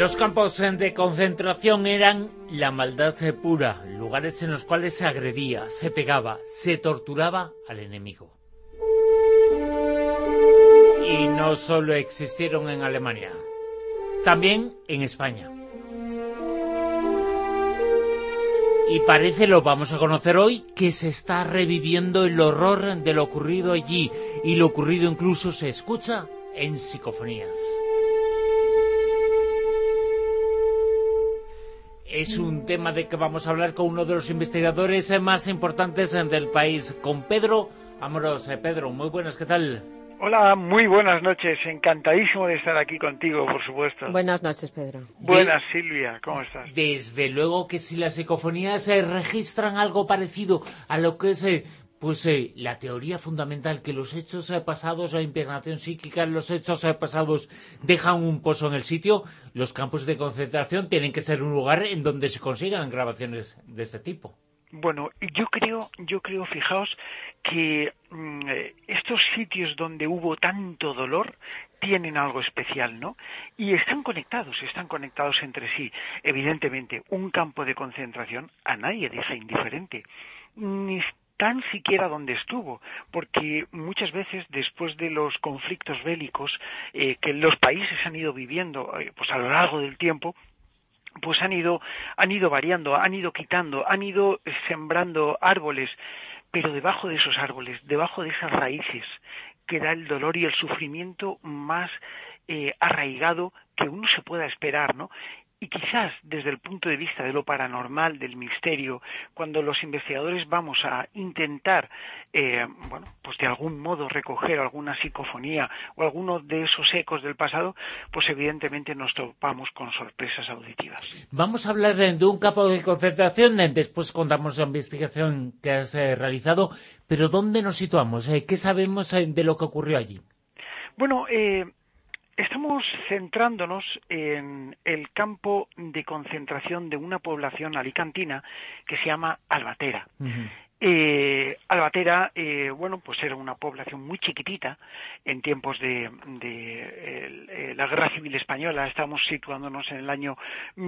Los campos de concentración eran la maldad pura, lugares en los cuales se agredía, se pegaba, se torturaba al enemigo. Y no solo existieron en Alemania, también en España. Y parece, lo vamos a conocer hoy, que se está reviviendo el horror de lo ocurrido allí, y lo ocurrido incluso se escucha en psicofonías. Es un tema de que vamos a hablar con uno de los investigadores más importantes del país, con Pedro Amorós. Pedro, muy buenas, ¿qué tal? Hola, muy buenas noches. Encantadísimo de estar aquí contigo, por supuesto. Buenas noches, Pedro. Buenas, Silvia. ¿Cómo estás? Desde luego que si las psicofonías registran algo parecido a lo que es la teoría fundamental, que los hechos pasados, la impregnación psíquica, los hechos pasados dejan un pozo en el sitio, los campos de concentración tienen que ser un lugar en donde se consigan grabaciones de este tipo. Bueno, yo creo, fijaos, que estos sitios donde hubo tanto dolor tienen algo especial, ¿no? Y están conectados entre sí. Evidentemente, un campo de concentración a nadie deja indiferente, ni tan siquiera donde estuvo, porque muchas veces después de los conflictos bélicos que los países han ido viviendo pues a lo largo del tiempo, pues han ido variando, han ido quitando, han ido sembrando árboles, pero debajo de esos árboles, debajo de esas raíces, queda el dolor y el sufrimiento más arraigado que uno se pueda esperar, ¿no? Y quizás desde el punto de vista de lo paranormal, del misterio, cuando los investigadores vamos a intentar, pues de algún modo recoger alguna psicofonía o alguno de esos ecos del pasado, pues evidentemente nos topamos con sorpresas auditivas. Vamos a hablar de un campo de concentración, después contamos la investigación que has realizado, pero ¿dónde nos situamos? ¿Qué sabemos de lo que ocurrió allí? Bueno, estamos centrándonos en el campo de concentración de una población alicantina que se llama Albatera. Uh-huh. Albatera, pues era una población muy chiquitita en tiempos de la Guerra Civil Española. Estamos situándonos en el año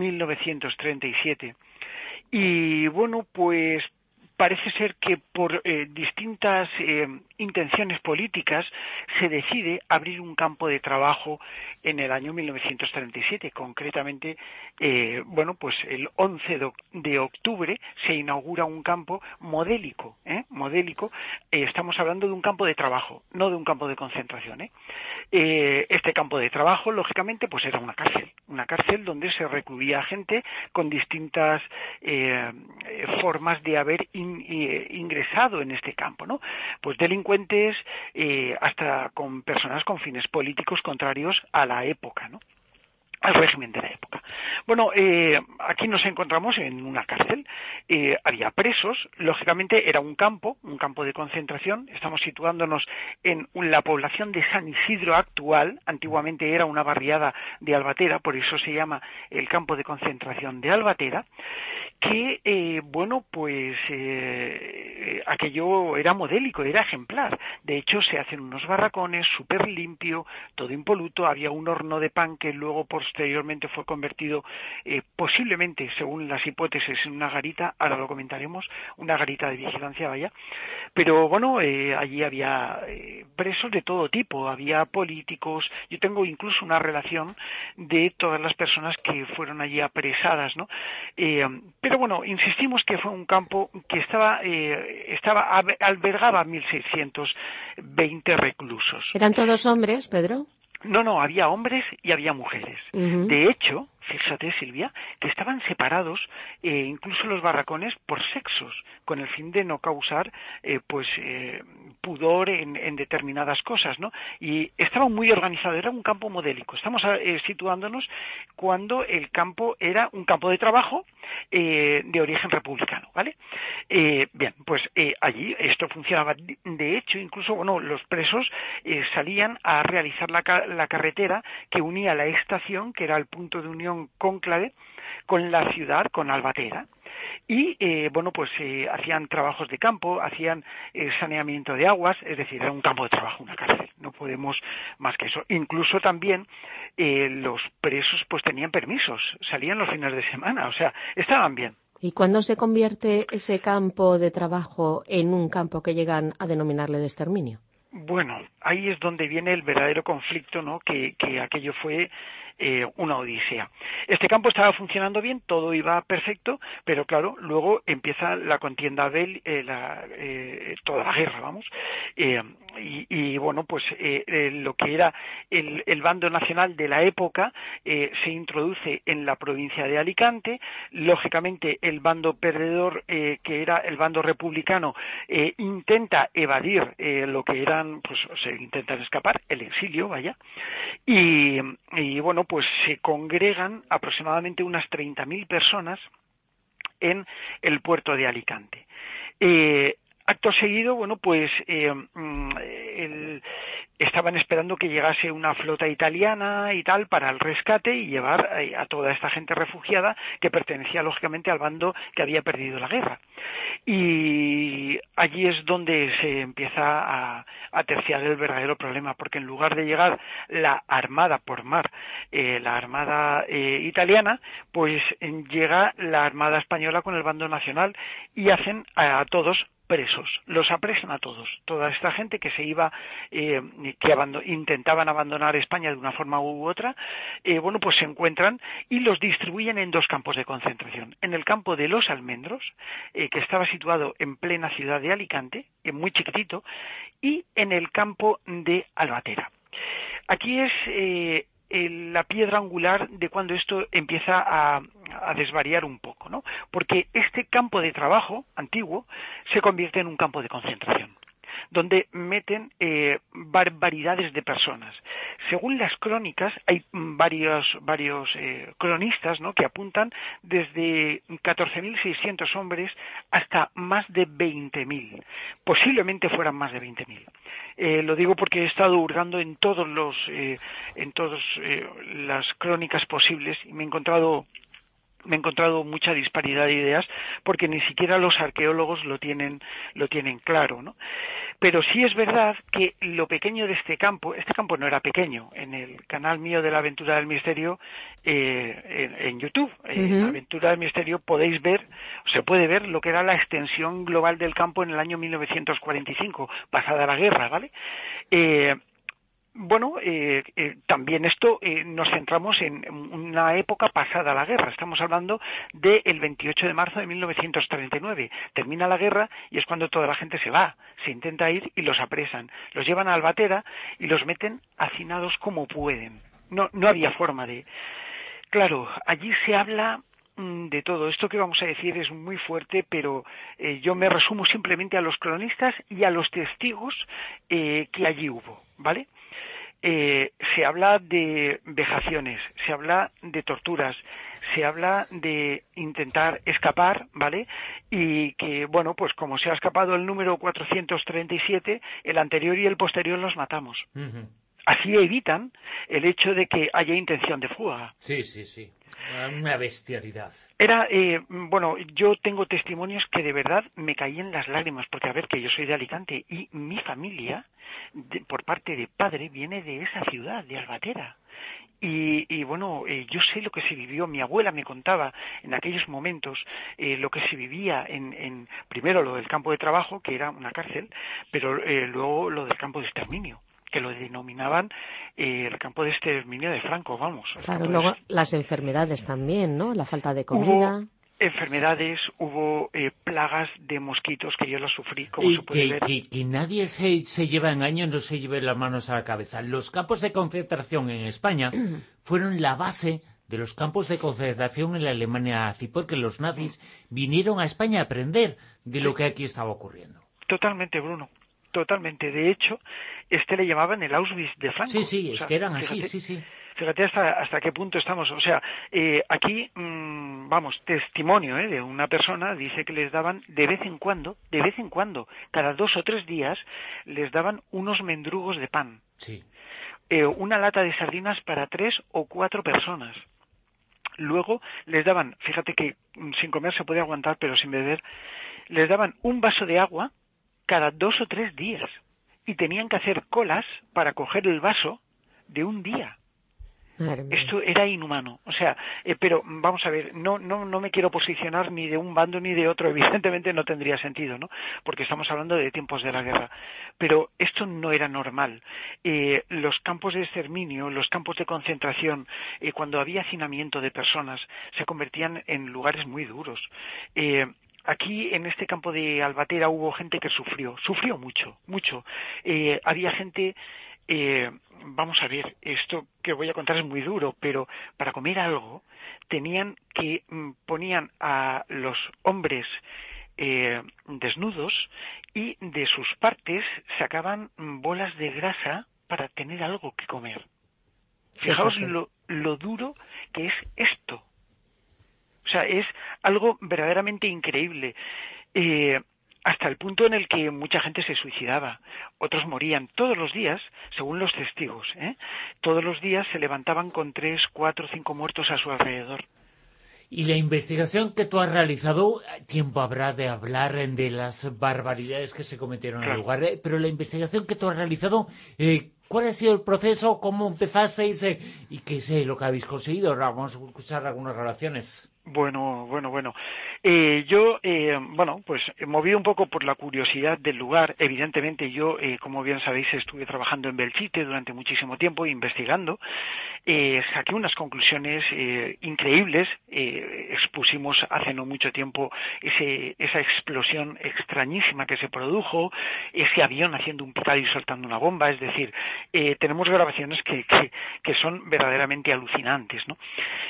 1937. Y bueno, pues parece ser que por distintas intenciones políticas se decide abrir un campo de trabajo en el año 1937. Concretamente, pues el 11 de octubre se inaugura un campo modélico. Estamos hablando de un campo de trabajo, no de un campo de concentración. Este campo de trabajo, lógicamente, pues era una cárcel donde se recluía gente con distintas formas de haber ingresado en este campo, ¿no? Pues delincuentes hasta con personas con fines políticos contrarios a la época, ¿no? Al régimen de la época. Bueno, aquí nos encontramos en una cárcel, había presos, lógicamente era un campo de concentración. Estamos situándonos en la población de San Isidro actual. Antiguamente era una barriada de Albatera, por eso se llama el campo de concentración de Albatera, que, aquello era modélico, era ejemplar. De hecho, se hacen unos barracones súper limpio, todo impoluto. Había un horno de pan que luego posteriormente fue convertido posiblemente, según las hipótesis, en una garita. Ahora lo comentaremos, una garita de vigilancia, vaya. Pero bueno, allí había presos de todo tipo, había políticos. Yo tengo incluso una relación de todas las personas que fueron allí apresadas, ¿no? Pero bueno, insistimos que fue un campo que albergaba 1.620 reclusos. ¿Eran todos hombres, Pedro? No, había hombres y había mujeres. Uh-huh. De hecho, fíjate, Silvia, que estaban separados incluso los barracones por sexos, con el fin de no causar pudor en determinadas cosas, ¿no? Y estaba muy organizado, era un campo modélico. Estamos situándonos cuando el campo era un campo de trabajo de origen republicano, ¿vale? Allí esto funcionaba. De hecho, incluso, los presos salían a realizar la carretera que unía la estación, que era el punto de unión cónclave, con la ciudad, con Albatera. y bueno, pues hacían trabajos de campo, hacían saneamiento de aguas, es decir, era un campo de trabajo, una cárcel, no podemos más que eso. Incluso también los presos pues tenían permisos, salían los fines de semana, o sea, estaban bien. ¿Y cuándo se convierte ese campo de trabajo en un campo que llegan a denominarle de exterminio? Bueno, ahí es donde viene el verdadero conflicto, ¿no? Que aquello fue una odisea. Este campo estaba funcionando bien, todo iba perfecto, pero claro, luego empieza la contienda toda la guerra, vamos, y bueno, pues lo que era el bando nacional de la época se introduce en la provincia de Alicante. Lógicamente el bando perdedor, que era el bando republicano, intenta evadir lo que eran, pues se intentan escapar, el exilio, vaya, y bueno, pues se congregan aproximadamente unas 30.000 personas en el puerto de Alicante. Acto seguido, bueno, pues estaban esperando que llegase una flota italiana y tal para el rescate y llevar a toda esta gente refugiada que pertenecía lógicamente al bando que había perdido la guerra. Y allí es donde se empieza a terciar el verdadero problema, porque en lugar de llegar la armada por mar, la armada italiana, pues llega la armada española con el bando nacional y hacen a todos presos, los apresan a todos, toda esta gente que se iba, intentaban abandonar España de una forma u otra, bueno, pues se encuentran y los distribuyen en dos campos de concentración, en el campo de Los Almendros, que estaba situado en plena ciudad de Alicante, muy chiquitito, y en el campo de Albatera. Aquí es la piedra angular de cuando esto empieza a desvariar un poco, ¿no? Porque este campo de trabajo antiguo se convierte en un campo de concentración, donde meten barbaridades de personas. Según las crónicas, hay varios cronistas, ¿no?, que apuntan desde 14.600 hombres hasta más de 20.000. Posiblemente fueran más de 20.000. Lo digo porque he estado hurgando en todas las crónicas posibles y me he encontrado mucha disparidad de ideas, porque ni siquiera los arqueólogos lo tienen claro, ¿no? Pero sí es verdad que lo pequeño de este campo no era pequeño. En el canal mío de la Aventura del Misterio, en YouTube, la Aventura del Misterio, se puede ver lo que era la extensión global del campo en el año 1945, pasada la guerra, ¿vale? Bueno, también esto nos centramos en una época pasada la guerra. Estamos hablando del 28 de marzo de 1939. Termina la guerra y es cuando toda la gente se intenta ir y los apresan. Los llevan a Albatera y los meten hacinados como pueden. No había forma de... Claro, allí se habla de todo. Esto que vamos a decir es muy fuerte, pero yo me resumo simplemente a los cronistas y a los testigos que allí hubo, ¿vale? Se habla de vejaciones, se habla de torturas, se habla de intentar escapar, ¿vale? Y que, bueno, pues como se ha escapado el número 437, el anterior y el posterior los matamos. Uh-huh. Así evitan el hecho de que haya intención de fuga. Sí. Una bestialidad. Bueno, yo tengo testimonios que de verdad me caían las lágrimas, porque a ver, que yo soy de Alicante y mi familia, por parte de padre, viene de esa ciudad, de Albatera. Y bueno, yo sé lo que se vivió, mi abuela me contaba en aquellos momentos lo que se vivía en primero lo del campo de trabajo, que era una cárcel, pero luego lo del campo de exterminio, que lo denominaban el campo de exterminio de Franco, vamos. Claro, luego las enfermedades también, ¿no? La falta de comida. Hubo enfermedades, hubo plagas de mosquitos que yo las sufrí, como se puede ver. Que nadie se lleva engaño, no se lleve las manos a la cabeza. Los campos de concentración en España fueron la base de los campos de concentración en la Alemania nazi, porque los nazis vinieron a España a aprender de lo que aquí estaba ocurriendo. Totalmente, Bruno. Totalmente. De hecho, le llamaban el Auschwitz de Franco. Sí, es que eran así, sí. Fíjate hasta qué punto estamos. O sea, aquí, testimonio de una persona dice que les daban de vez en cuando, cada 2 o 3 días, les daban unos mendrugos de pan. Sí. Una lata de sardinas para 3 o 4 personas. Luego les daban, fíjate que sin comer se puede aguantar, pero sin beber, les daban un vaso de agua cada 2 o 3 días y tenían que hacer colas para coger el vaso de un día. Esto era inhumano, o sea, pero vamos a ver, no me quiero posicionar ni de un bando ni de otro, evidentemente no tendría sentido, ¿no? Porque estamos hablando de tiempos de la guerra, pero esto no era normal. Los campos de exterminio, los campos de concentración, cuando había hacinamiento de personas, se convertían en lugares muy duros. Aquí, en este campo de Albatera, hubo gente que sufrió mucho. Había gente... vamos a ver, esto que voy a contar es muy duro, pero para comer algo tenían que ponían a los hombres desnudos y de sus partes sacaban bolas de grasa para tener algo que comer. Fijaos lo duro que es esto. O sea, es algo verdaderamente increíble. Hasta el punto en el que mucha gente se suicidaba, otros morían todos los días, según los testigos, todos los días se levantaban con 3, 4, 5 muertos a su alrededor. Y la investigación que tú has realizado, tiempo habrá de hablar de las barbaridades que se cometieron en el lugar, pero la investigación que tú has realizado, ¿cuál ha sido el proceso? ¿Cómo empezasteis? ¿Y qué es lo que habéis conseguido? Ahora vamos a escuchar algunas grabaciones. Bueno. Yo, pues movido un poco por la curiosidad del lugar, evidentemente yo, como bien sabéis, estuve trabajando en Belchite durante muchísimo tiempo investigando, saqué unas conclusiones increíbles, expusimos hace no mucho tiempo esa explosión extrañísima que se produjo, ese avión haciendo un picar y soltando una bomba, es decir, tenemos grabaciones que son verdaderamente alucinantes, ¿no?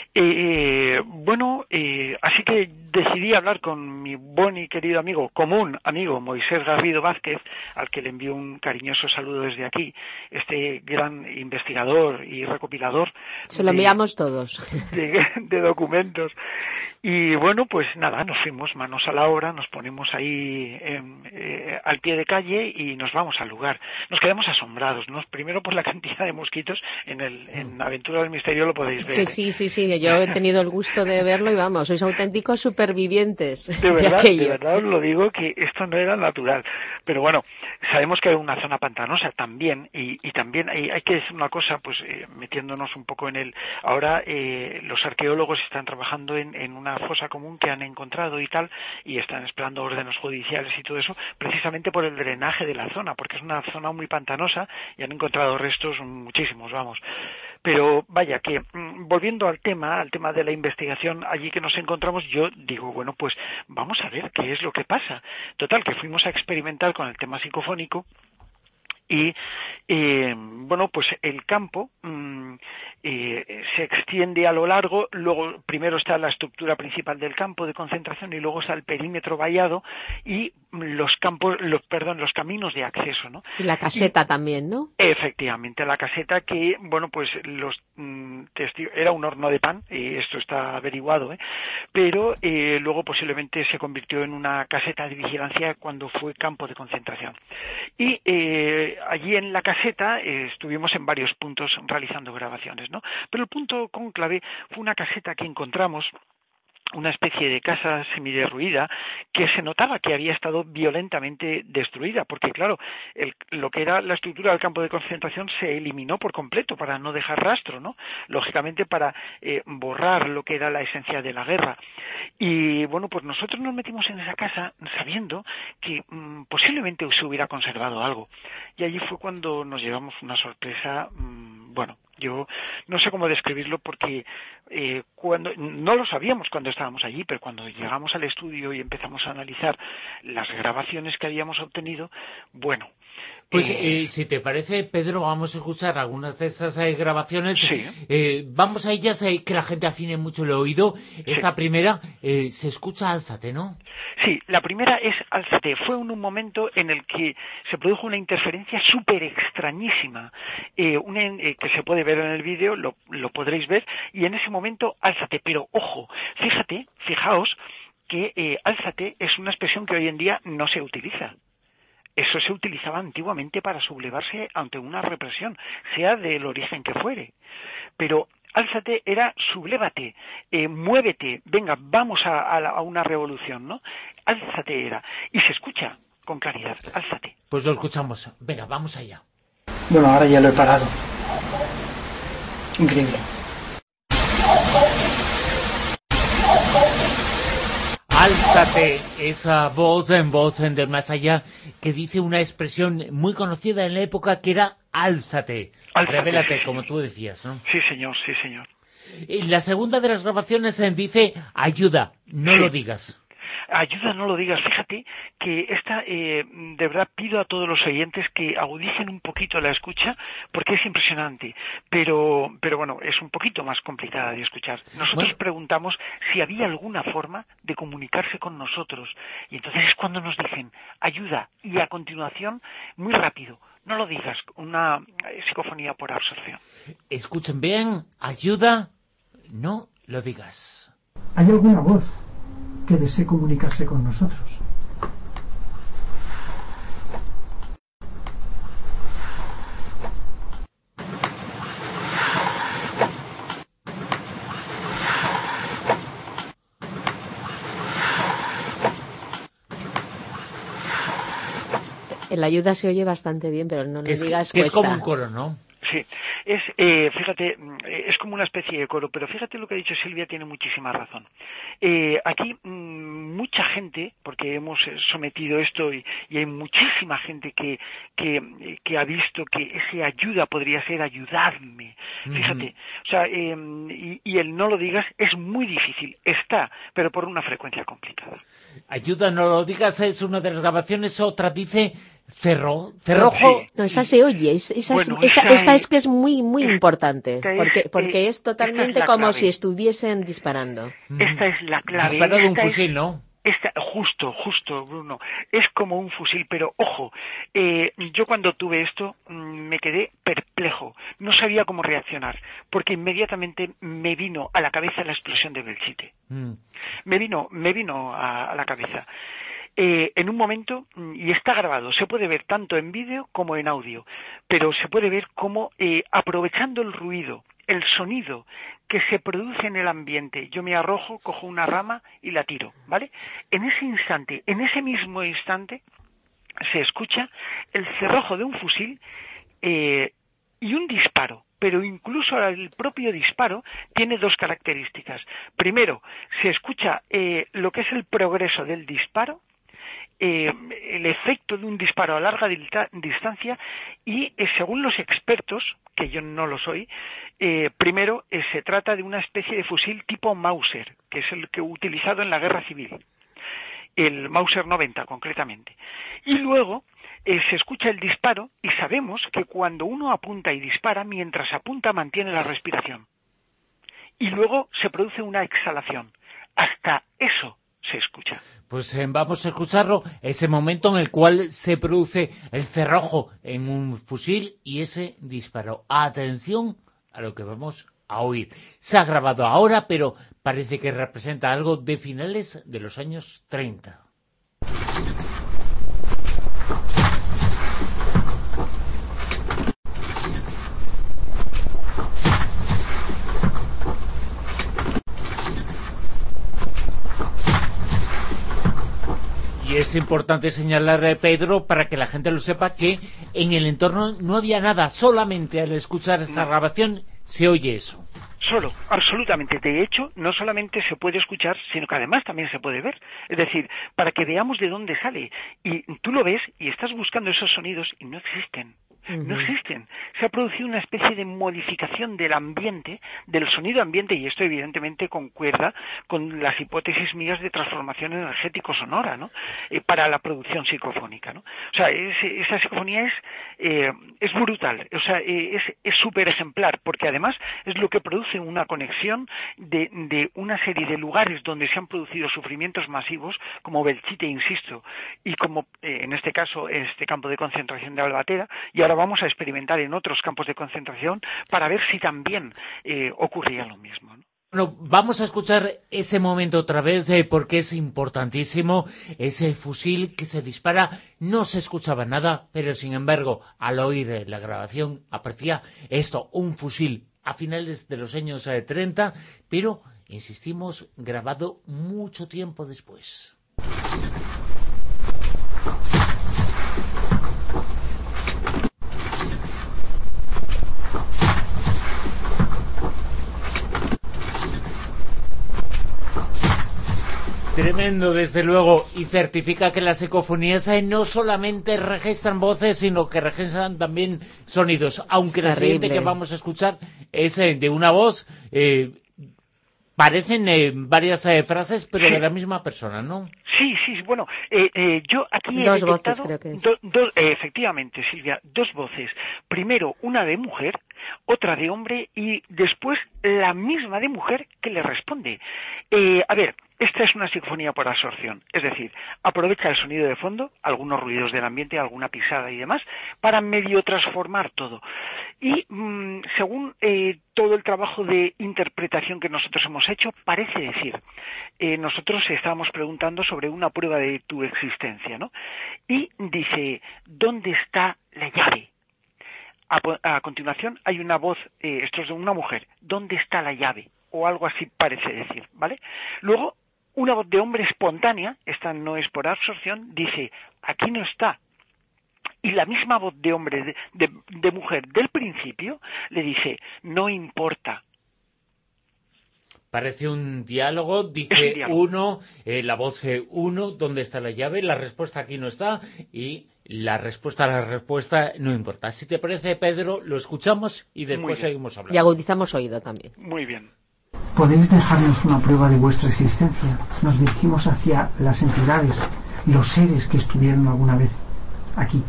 Así que decidí hablar con mi buen y querido común amigo Moisés Garrido Vázquez, al que le envío un cariñoso saludo desde aquí, este gran investigador y recopilador. Se lo enviamos todos. De documentos. Y bueno, pues nada, nos fuimos manos a la obra, nos ponemos ahí al pie de calle y nos vamos al lugar. Nos quedamos asombrados, ¿no? Primero por la cantidad de mosquitos, en Aventura del Misterio lo podéis ver. Que sí, yo he tenido el gusto de verlo y vamos, sois auténticos supervivientes. De verdad os lo digo que esto no era natural. Pero bueno, sabemos que hay una zona pantanosa también y también hay que decir una cosa, pues metiéndonos un poco en ahora los arqueólogos están trabajando en una fosa común que han encontrado y tal, y están esperando órdenes judiciales y todo eso, precisamente por el drenaje de la zona, porque es una zona muy pantanosa y han encontrado restos muchísimos, vamos. Pero vaya, que volviendo al tema de la investigación allí que nos encontramos, yo digo, bueno, pues vamos a ver qué es lo que pasa. Total, que fuimos a experimentar con el tema psicofónico y, pues el campo se extiende a lo largo, luego primero está la estructura principal del campo de concentración y luego está el perímetro vallado y los caminos de acceso, ¿no? Y la caseta también, ¿no? Efectivamente, la caseta que, pues era un horno de pan, y esto está averiguado, pero luego posiblemente se convirtió en una caseta de vigilancia cuando fue campo de concentración. Y allí en la caseta estuvimos en varios puntos realizando grabaciones, ¿no? Pero el punto cónclave fue una caseta que encontramos, una especie de casa semiderruida que se notaba que había estado violentamente destruida, porque claro, lo que era la estructura del campo de concentración se eliminó por completo para no dejar rastro, ¿no? Lógicamente para borrar lo que era la esencia de la guerra. Y bueno, pues nosotros nos metimos en esa casa sabiendo que posiblemente se hubiera conservado algo. Y allí fue cuando nos llevamos una sorpresa, yo no sé cómo describirlo porque cuando no lo sabíamos cuando estábamos allí, pero cuando llegamos al estudio y empezamos a analizar las grabaciones que habíamos obtenido, pues si te parece, Pedro, vamos a escuchar algunas de esas grabaciones. Sí. Vamos a ellas, que la gente afine mucho el oído. Esta primera se escucha Álzate, ¿no? Sí, la primera es Álzate. Fue en un momento en el que se produjo una interferencia súper extrañísima, que se puede ver en el vídeo, lo podréis ver, y en ese momento Álzate. Pero ojo, fijaos que Álzate es una expresión que hoy en día no se utiliza. Eso se utilizaba antiguamente para sublevarse ante una represión, sea del origen que fuere. Pero álzate era sublévate, muévete, venga, vamos a una revolución, ¿no? Álzate era. Y se escucha con claridad, álzate. Pues lo escuchamos. Venga, vamos allá. Bueno, ahora ya lo he parado. Increíble. Álzate, esa voz en del más allá que dice una expresión muy conocida en la época que era álzate. Revélate, como tú decías, ¿no? Sí, señor, sí, señor. Y la segunda de las grabaciones dice ayuda, no lo digas. Ayuda, no lo digas. Fíjate que esta, de verdad pido a todos los oyentes que agudicen un poquito la escucha porque es impresionante, pero bueno, es un poquito más complicada de escuchar. Nosotros preguntamos si había alguna forma de comunicarse con nosotros y entonces es cuando nos dicen ayuda y a continuación, muy rápido, no lo digas, una psicofonía por absorción. Escuchen bien, ayuda, no lo digas. ¿Hay alguna voz que desee comunicarse con nosotros? La ayuda se oye bastante bien, pero no lo digas, que cuesta. Es como un coro, ¿no? Sí, fíjate, es como una especie de coro, pero fíjate lo que ha dicho Silvia, tiene muchísima razón. Aquí mucha gente, porque hemos sometido esto y hay muchísima gente que ha visto que ese ayuda podría ser ayudadme. Fíjate, o sea, y el no lo digas es muy difícil, está, pero por una frecuencia complicada. Ayuda, no lo digas, es una de las grabaciones, otra dice cerrojo. No, esa se oye, esta es que es muy importante, porque es totalmente como si estuviesen disparando. Esta es la clave. Disparado de un fusil, ¿no? Justo, Bruno. Es como un fusil, pero ojo, yo cuando tuve esto me quedé perplejo. No sabía cómo reaccionar, porque inmediatamente me vino a la cabeza la explosión de Belchite. Me vino a la cabeza. En un momento, y está grabado, se puede ver tanto en vídeo como en audio, pero se puede ver cómo, aprovechando el ruido, el sonido que se produce en el ambiente, yo me arrojo, cojo una rama y la tiro, ¿vale? En ese instante, en ese mismo instante, se escucha el cerrojo de un fusil y un disparo. Pero incluso el propio disparo tiene dos características. Primero, se escucha lo que es el progreso del disparo, el efecto de un disparo a larga distancia y según los expertos, que yo no lo soy, primero se trata de una especie de fusil tipo Mauser, que es el que he utilizado en la guerra civil, el Mauser 90 concretamente, y luego se escucha el disparo y sabemos que cuando uno apunta y dispara, mientras apunta mantiene la respiración y luego se produce una exhalación. Hasta eso se escucha. Pues vamos a escucharlo, ese momento en el cual se produce el cerrojo en un fusil y ese disparo. Atención a lo que vamos a oír. Se ha grabado ahora, pero parece que representa algo de finales de los años 30. Y es importante señalar, Pedro, para que la gente lo sepa, que en el entorno no había nada, solamente al escuchar esa grabación se oye eso. Solo, absolutamente. De hecho, no solamente se puede escuchar, sino que además también se puede ver. Es decir, para que veamos de dónde sale. Y tú lo ves y estás buscando esos sonidos y no existen. No existen. Se ha producido una especie de modificación del ambiente, del sonido ambiente, y esto evidentemente concuerda con las hipótesis mías de transformación energético-sonora, ¿no? Para la producción psicofónica, ¿no? O sea, esa psicofonía es brutal, o sea, es súper ejemplar, porque además es lo que produce una conexión de una serie de lugares donde se han producido sufrimientos masivos, como Belchite, insisto, y como en este caso este campo de concentración de Albatera, y ahora vamos a experimentar en otros campos de concentración para ver si también ocurría lo mismo, ¿no? Bueno, vamos a escuchar ese momento otra vez porque es importantísimo. Ese fusil que se dispara, no se escuchaba nada, pero sin embargo, al oír la grabación aparecía esto, un fusil a finales de los años 30, pero, insistimos, grabado mucho tiempo después. Tremendo, desde luego, y certifica que las psicofonías no solamente registran voces, sino que registran también sonidos, aunque la siguiente que vamos a escuchar es de una voz, parecen varias frases, pero de la misma persona, ¿no? Sí, bueno, yo aquí he dos detectado voces, creo que es. Efectivamente, Silvia, dos voces. Primero, una de mujer, otra de hombre, y después la misma de mujer que le responde. A ver, esta es una psicofonía por absorción, es decir, aprovecha el sonido de fondo, algunos ruidos del ambiente, alguna pisada y demás, para medio transformar todo. Y según todo el trabajo de interpretación que nosotros hemos hecho, parece decir, nosotros estábamos preguntando sobre una prueba de tu existencia, ¿no? Y dice, ¿dónde está la llave? A continuación hay una voz, esto es de una mujer, ¿dónde está la llave? O algo así parece decir, ¿vale? Luego, una voz de hombre espontánea, esta no es por absorción, dice, aquí no está. Y la misma voz de hombre, de mujer del principio, le dice, no importa. Parece un diálogo, dice uno, la voz uno, ¿dónde está la llave? La respuesta aquí no está, y la respuesta no importa. Si te parece, Pedro, lo escuchamos y después seguimos hablando. Y agudizamos oído también. Muy bien. ¿Podéis dejarnos una prueba de vuestra existencia? Nos dirigimos hacia las entidades, los seres que estuvieron alguna vez aquí.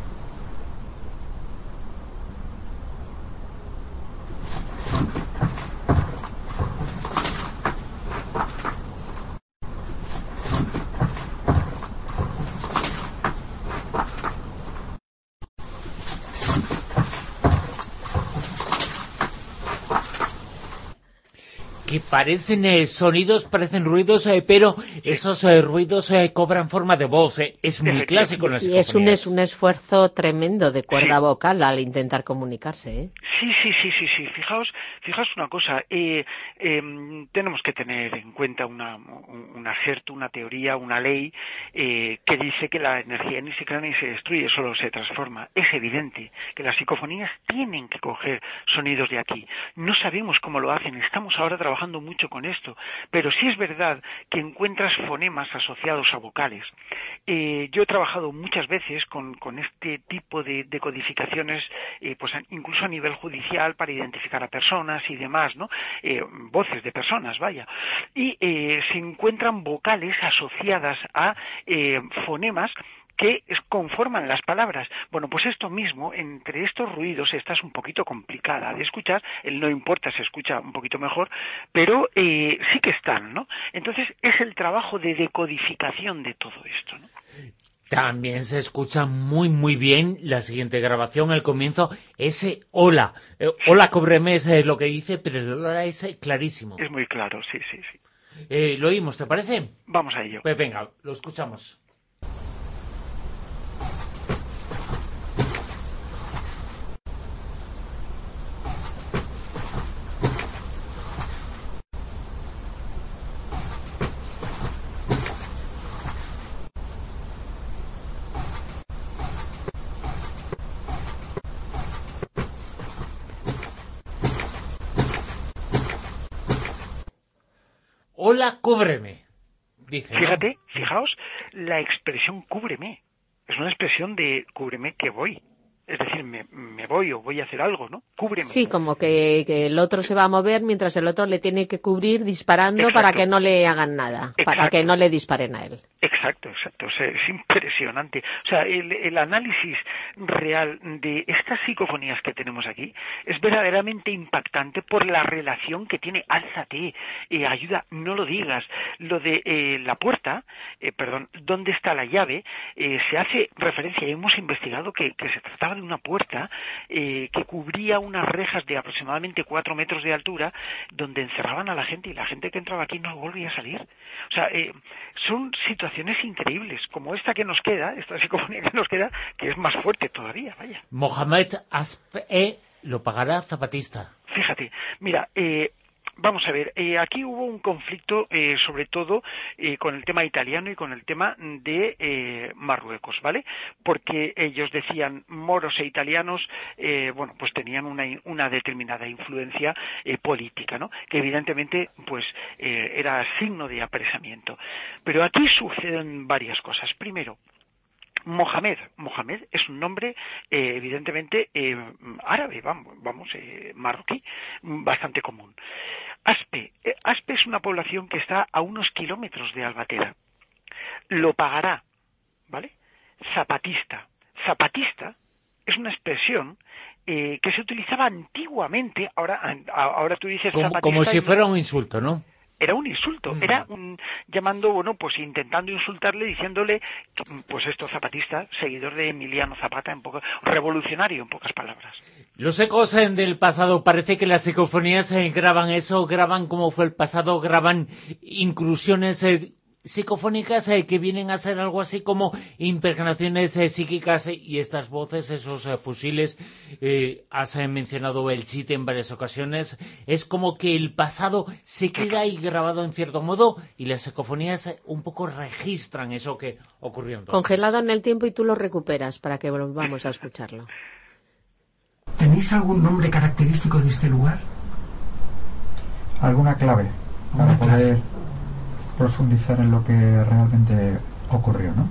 Que parecen sonidos, parecen ruidos, pero esos ruidos cobran forma de voz. Es muy clásico en las psicofonías. Y es un esfuerzo tremendo de cuerda vocal al intentar comunicarse, ¿eh? Sí. Fijaos una cosa. Tenemos que tener en cuenta un aserto, una teoría, una ley que dice que la energía ni se crea ni se destruye, solo se transforma. Es evidente que las psicofonías tienen que coger sonidos de aquí. No sabemos cómo lo hacen. Estamos ahora trabajando mucho con esto, pero sí es verdad que encuentras fonemas asociados a vocales. Yo he trabajado muchas veces con este tipo de codificaciones, pues incluso a nivel judicial, para identificar a personas y demás, ¿no? Voces de personas, vaya. Y se encuentran vocales asociadas a fonemas que conforman las palabras. Bueno, pues esto mismo, entre estos ruidos, esta es un poquito complicada de escuchar, el no importa, se escucha un poquito mejor, pero sí que están, ¿no? Entonces, es el trabajo de decodificación de todo esto, ¿no? También se escucha muy, muy bien la siguiente grabación, el comienzo, ese hola. Hola, cóbreme es lo que dice, pero el hola es clarísimo. Es muy claro, sí. ¿Lo oímos, te parece? Vamos a ello. Pues venga, lo escuchamos. Hola, cúbreme, dice, ¿no? Fijaos, la expresión cúbreme. Es una expresión de cúbreme que voy. Es decir, me voy o voy a hacer algo, ¿no? Cúbreme. Sí, como que el otro se va a mover mientras el otro le tiene que cubrir disparando. Exacto. Para que no le hagan nada, exacto. Para que no le disparen a él. Exacto. O sea, es impresionante. O sea, el análisis real de estas psicofonías que tenemos aquí es verdaderamente impactante por la relación que tiene. Álzate, ayuda, no lo digas. Lo de la puerta, ¿dónde está la llave? Se hace referencia, y hemos investigado que se trataba de una puerta que cubría unas rejas de aproximadamente 4 metros de altura, donde encerraban a la gente, y la gente que entraba aquí no volvía a salir. O sea, son situaciones increíbles, como esta que nos queda, esta psicofonía que nos queda, que es más fuerte todavía, vaya. Mohamed Aspe lo pagará Zapatista. fíjate, mira, vamos a ver, aquí hubo un conflicto sobre todo con el tema italiano y con el tema de Marruecos, ¿vale? Porque ellos decían moros e italianos, bueno, pues tenían una determinada influencia política, ¿no? Que evidentemente, pues, era signo de apresamiento. Pero aquí suceden varias cosas. Primero, Mohamed es un nombre evidentemente árabe, marroquí, bastante común. Aspe es una población que está a unos kilómetros de Albatera. Lo pagará, ¿vale? Zapatista es una expresión que se utilizaba antiguamente, ahora tú dices zapatista... Como si fuera un insulto, ¿no? Era un insulto, era llamando, bueno, pues intentando insultarle, diciéndole, pues esto, zapatista, seguidor de Emiliano Zapata, revolucionario en pocas palabras. Los ecos del pasado, parece que las psicofonías graban eso, graban cómo fue el pasado, graban inclusiones psicofónicas que vienen a ser algo así como impregnaciones psíquicas y estas voces, esos fusiles, has mencionado el SIT en varias ocasiones, es como que el pasado se queda ahí grabado en cierto modo y las psicofonías un poco registran eso que ocurrió entonces. Congelado en el tiempo y tú lo recuperas para que volvamos a escucharlo. ¿Tenéis algún nombre característico de este lugar? ¿Alguna clave para poder profundizar en lo que realmente ocurrió, ¿no?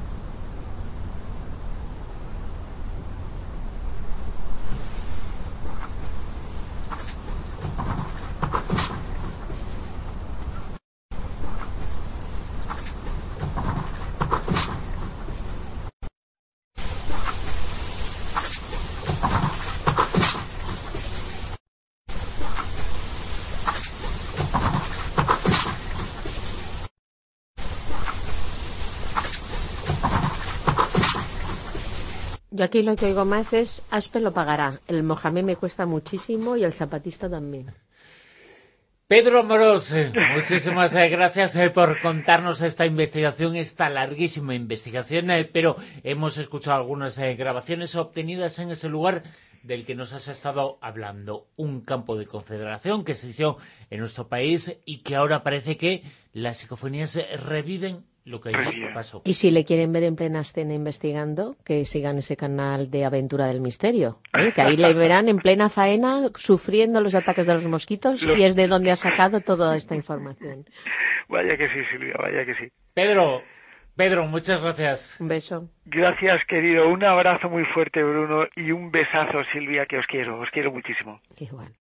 Yo aquí lo que oigo más es Aspe lo pagará. El Mohamed me cuesta muchísimo y el zapatista también. Pedro Amorós, muchísimas gracias por contarnos esta investigación, esta larguísima investigación, pero hemos escuchado algunas grabaciones obtenidas en ese lugar del que nos has estado hablando, un campo de concentración que se hizo en nuestro país y que ahora parece que las psicofonías reviven lo que allí pasó. Y si le quieren ver en plena escena investigando, que sigan ese canal de Aventura del Misterio, que ahí le verán en plena faena sufriendo los ataques de los mosquitos y es de donde ha sacado toda esta información. Vaya que sí, Silvia, vaya que sí. Pedro, muchas gracias. Un beso. Gracias, querido. Un abrazo muy fuerte, Bruno, y un besazo, Silvia, que os quiero muchísimo. Igual.